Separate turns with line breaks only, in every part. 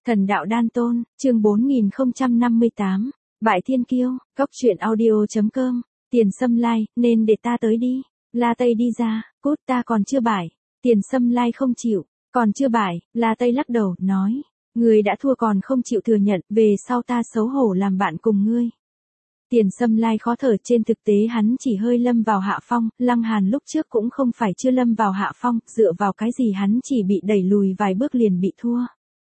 Thần đạo đan tôn, chương 4058, Bại Thiên Kiêu, Cốc truyện audio.com, Tiền Sâm Lai, nên để ta tới đi. La Tây đi ra, cút, ta còn chưa bại. Tiền Sâm Lai không chịu, còn chưa bại. La Tây lắc đầu, nói, người đã thua còn không chịu thừa nhận, về sau ta xấu hổ làm bạn cùng ngươi. Tiền Sâm Lai khó thở, trên thực tế hắn chỉ hơi lâm vào hạ phong, Lăng Hàn lúc trước cũng không phải chưa lâm vào hạ phong, dựa vào cái gì hắn chỉ bị đẩy lùi vài bước liền bị thua.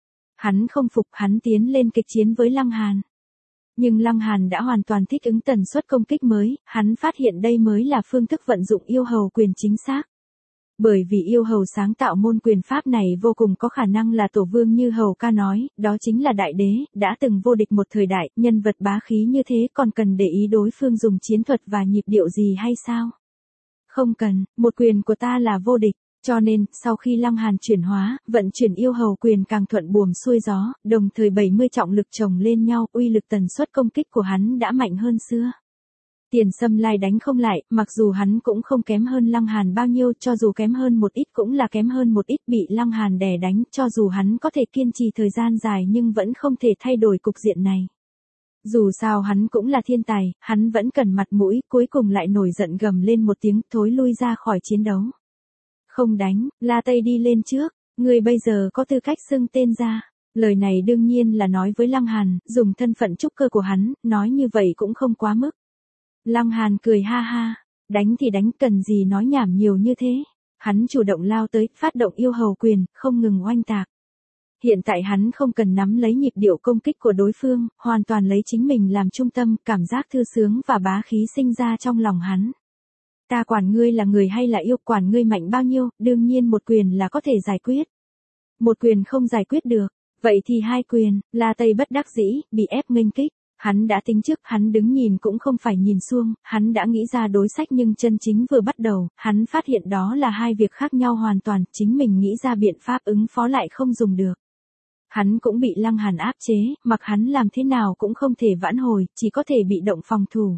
Hắn không phục, hắn tiến lên kịch chiến với Lăng Hàn. Nhưng Lăng Hàn đã hoàn toàn thích ứng tần suất công kích mới, hắn phát hiện đây mới là phương thức vận dụng yêu hầu quyền chính xác. Bởi vì yêu hầu sáng tạo môn quyền pháp này vô cùng có khả năng là tổ vương như hầu ca nói, đó chính là đại đế, đã từng vô địch một thời đại, nhân vật bá khí như thế còn cần để ý đối phương dùng chiến thuật và nhịp điệu gì hay sao? Không cần, một quyền của ta là vô địch. Cho nên, sau khi Lăng Hàn chuyển hóa, vận chuyển yêu hầu quyền càng thuận buồm xuôi gió, đồng thời 70 trọng lực chồng lên nhau, uy lực tần suất công kích của hắn đã mạnh hơn xưa. Tiền Sâm Lai đánh không lại, mặc dù hắn cũng không kém hơn Lăng Hàn bao nhiêu, cho dù kém hơn một ít cũng là kém hơn một ít, bị Lăng Hàn đè đánh, cho dù hắn có thể kiên trì thời gian dài nhưng vẫn không thể thay đổi cục diện này. Dù sao hắn cũng là thiên tài, hắn vẫn cần mặt mũi, cuối cùng lại nổi giận gầm lên một tiếng, thối lui ra khỏi chiến đấu. Không đánh, La Tây đi lên trước, ngươi bây giờ có tư cách xưng tên ra. Lời này đương nhiên là nói với Lăng Hàn, dùng thân phận trúc cơ của hắn, nói như vậy cũng không quá mức. Lăng Hàn cười ha ha, đánh thì đánh, cần gì nói nhảm nhiều như thế. Hắn chủ động lao tới, phát động yêu hầu quyền, không ngừng oanh tạc. Hiện tại hắn không cần nắm lấy nhịp điệu công kích của đối phương, hoàn toàn lấy chính mình làm trung tâm, cảm giác thư sướng và bá khí sinh ra trong lòng hắn. Ta quản ngươi là người hay là yêu, quản ngươi mạnh bao nhiêu, đương nhiên một quyền là có thể giải quyết. Một quyền không giải quyết được, vậy thì hai quyền. La Tây bất đắc dĩ, bị ép nghênh kích. Hắn đã tính trước, hắn đứng nhìn cũng không phải nhìn xuông, hắn đã nghĩ ra đối sách nhưng chân chính vừa bắt đầu, hắn phát hiện đó là hai việc khác nhau hoàn toàn, chính mình nghĩ ra biện pháp ứng phó lại không dùng được. Hắn cũng bị Lăng Hàn áp chế, mặc hắn làm thế nào cũng không thể vãn hồi, chỉ có thể bị động phòng thủ.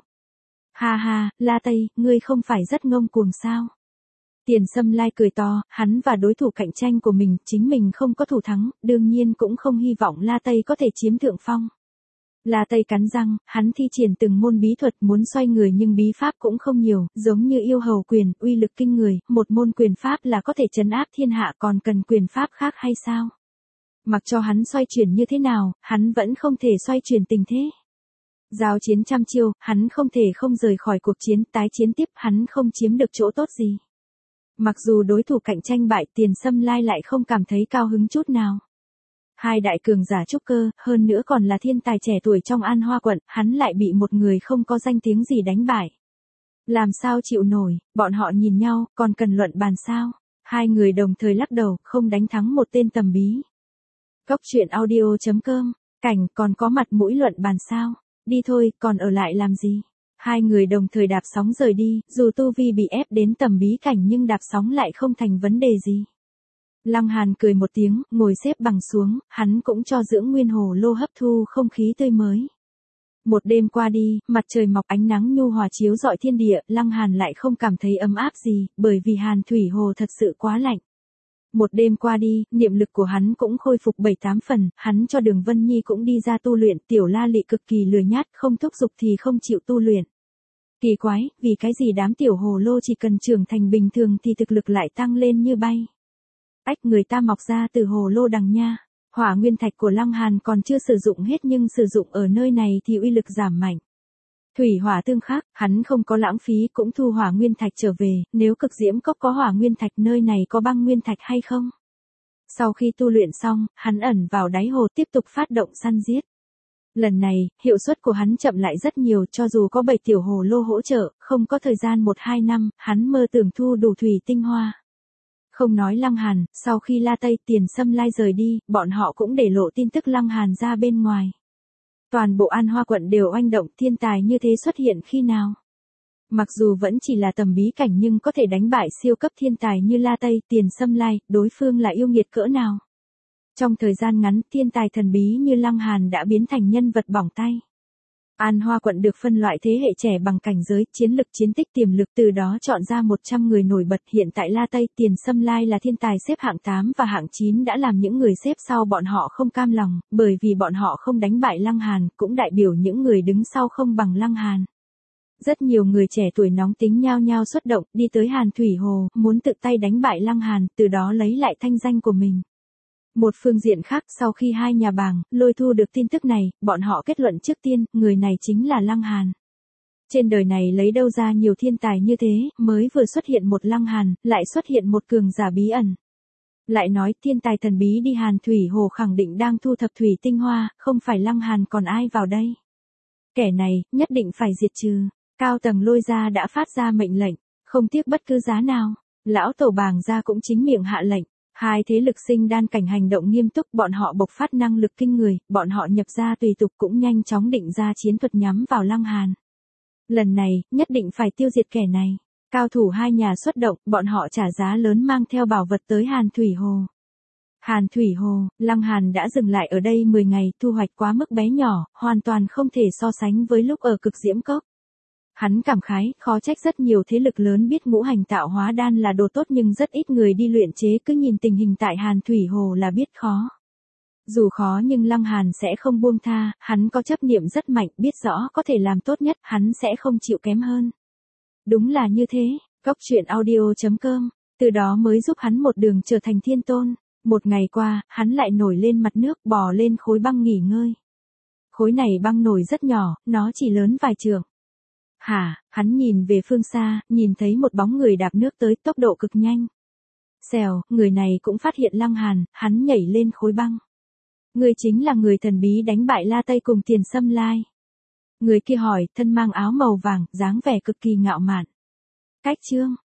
Ha ha, La Tây, ngươi không phải rất ngông cuồng sao? Tiền Sâm Lai cười to, hắn và đối thủ cạnh tranh của mình, chính mình không có thủ thắng, đương nhiên cũng không hy vọng La Tây có thể chiếm thượng phong. La Tây cắn răng, hắn thi triển từng môn bí thuật muốn xoay người nhưng bí pháp cũng không nhiều, giống như yêu hầu quyền, uy lực kinh người, một môn quyền pháp là có thể trấn áp thiên hạ, còn cần quyền pháp khác hay sao? Mặc cho hắn xoay chuyển như thế nào, hắn vẫn không thể xoay chuyển tình thế. Giao chiến trăm chiêu, hắn không thể không rời khỏi cuộc chiến, tái chiến tiếp, hắn không chiếm được chỗ tốt gì. Mặc dù đối thủ cạnh tranh bại, Tiền Sâm Lai lại không cảm thấy cao hứng chút nào. Hai đại cường giả trúc cơ, hơn nữa còn là thiên tài trẻ tuổi trong An Hoa quận, hắn lại bị một người không có danh tiếng gì đánh bại. Làm sao chịu nổi, bọn họ nhìn nhau, còn cần luận bàn sao? Hai người đồng thời lắc đầu, không đánh thắng một tên tầm bí. Cốc truyện audio.com, cảnh còn có mặt mũi luận bàn sao? Đi thôi, còn ở lại làm gì? Hai người đồng thời đạp sóng rời đi, dù tu vi bị ép đến tầm bí cảnh nhưng đạp sóng lại không thành vấn đề gì. Lăng Hàn cười một tiếng, ngồi xếp bằng xuống, hắn cũng cho dưỡng nguyên hồ lô hấp thu không khí tươi mới. Một đêm qua đi, mặt trời mọc ánh nắng nhu hòa chiếu rọi thiên địa, Lăng Hàn lại không cảm thấy ấm áp gì, bởi vì Hàn thủy hồ thật sự quá lạnh. Một đêm qua đi, niệm lực của hắn cũng khôi phục 7-8 phần, hắn cho Đường Vân Nhi cũng đi ra tu luyện, Tiểu La Lị cực kỳ lười nhát, không thúc giục thì không chịu tu luyện. Kỳ quái, vì cái gì đám tiểu hồ lô chỉ cần trưởng thành bình thường thì thực lực lại tăng lên như bay. Ách, người ta mọc ra từ hồ lô đằng nha. Hỏa nguyên thạch của Lăng Hàn còn chưa sử dụng hết nhưng sử dụng ở nơi này thì uy lực giảm mạnh. Thủy hỏa tương khắc, hắn không có lãng phí cũng thu hỏa nguyên thạch trở về, nếu cực diễm cốc có hỏa nguyên thạch nơi này có băng nguyên thạch hay không? Sau khi tu luyện xong, hắn ẩn vào đáy hồ tiếp tục phát động săn giết. Lần này, hiệu suất của hắn chậm lại rất nhiều, cho dù có 7 tiểu hồ lô hỗ trợ, không có thời gian 1-2 năm, hắn mơ tưởng thu đủ thủy tinh hoa. Không nói Lăng Hàn, sau khi La Tây Tiền Sâm Lai rời đi, bọn họ cũng để lộ tin tức Lăng Hàn ra bên ngoài. Toàn bộ An Hoa quận đều oanh động, thiên tài như thế xuất hiện khi nào? Mặc dù vẫn chỉ là tầm bí cảnh nhưng có thể đánh bại siêu cấp thiên tài như La Tây Tiền Sâm Lai, đối phương là yêu nghiệt cỡ nào? Trong thời gian ngắn, thiên tài thần bí như Lăng Hàn đã biến thành nhân vật bỏng tay. An Hoa quận được phân loại thế hệ trẻ bằng cảnh giới, chiến lực, chiến tích, tiềm lực, từ đó chọn ra 100 người nổi bật. Hiện tại La Tây, Tiền Sâm Lai là thiên tài xếp hạng 8 và hạng 9 đã làm những người xếp sau bọn họ không cam lòng, bởi vì bọn họ không đánh bại Lăng Hàn, cũng đại biểu những người đứng sau không bằng Lăng Hàn. Rất nhiều người trẻ tuổi nóng tính nhao nhao xuất động, đi tới Hàn Thủy Hồ, muốn tự tay đánh bại Lăng Hàn, từ đó lấy lại thanh danh của mình. Một phương diện khác, sau khi hai nhà Bàng, Lôi thu được tin tức này, bọn họ kết luận trước tiên, người này chính là Lăng Hàn. Trên đời này lấy đâu ra nhiều thiên tài như thế, mới vừa xuất hiện một Lăng Hàn, lại xuất hiện một cường giả bí ẩn. Lại nói, thiên tài thần bí đi Hàn Thủy Hồ khẳng định đang thu thập thủy tinh hoa, không phải Lăng Hàn còn ai vào đây. Kẻ này, nhất định phải diệt trừ. Cao tầng Lôi gia đã phát ra mệnh lệnh, không tiếc bất cứ giá nào. Lão tổ Bàng gia cũng chính miệng hạ lệnh. Hai thế lực sinh đan cảnh hành động nghiêm túc, bọn họ bộc phát năng lực kinh người, bọn họ nhập ra tùy tục cũng nhanh chóng định ra chiến thuật nhắm vào Lăng Hàn. Lần này, nhất định phải tiêu diệt kẻ này. Cao thủ hai nhà xuất động, bọn họ trả giá lớn mang theo bảo vật tới Hàn Thủy Hồ. Hàn Thủy Hồ, Lăng Hàn đã dừng lại ở đây 10 ngày, thu hoạch quá mức bé nhỏ, hoàn toàn không thể so sánh với lúc ở Cực Diễm Cốc. Hắn cảm khái, khó trách rất nhiều thế lực lớn biết ngũ hành tạo hóa đan là đồ tốt nhưng rất ít người đi luyện chế, cứ nhìn tình hình tại Hàn Thủy Hồ là biết khó. Dù khó nhưng Lăng Hàn sẽ không buông tha, hắn có chấp niệm rất mạnh, biết rõ có thể làm tốt nhất, hắn sẽ không chịu kém hơn. Đúng là như thế, Góc Truyện Audio.com, từ đó mới giúp hắn một đường trở thành thiên tôn. Một ngày qua, hắn lại nổi lên mặt nước, bò lên khối băng nghỉ ngơi. Khối này băng nổi rất nhỏ, nó chỉ lớn vài trượng. Hắn nhìn về phương xa, nhìn thấy một bóng người đạp nước tới, tốc độ cực nhanh. Xèo, người này cũng phát hiện Lăng Hàn, hắn nhảy lên khối băng. Người chính là người thần bí đánh bại La Tây cùng Tiền Sâm Lai. Người kia hỏi, thân mang áo màu vàng, dáng vẻ cực kỳ ngạo mạn. Cách chương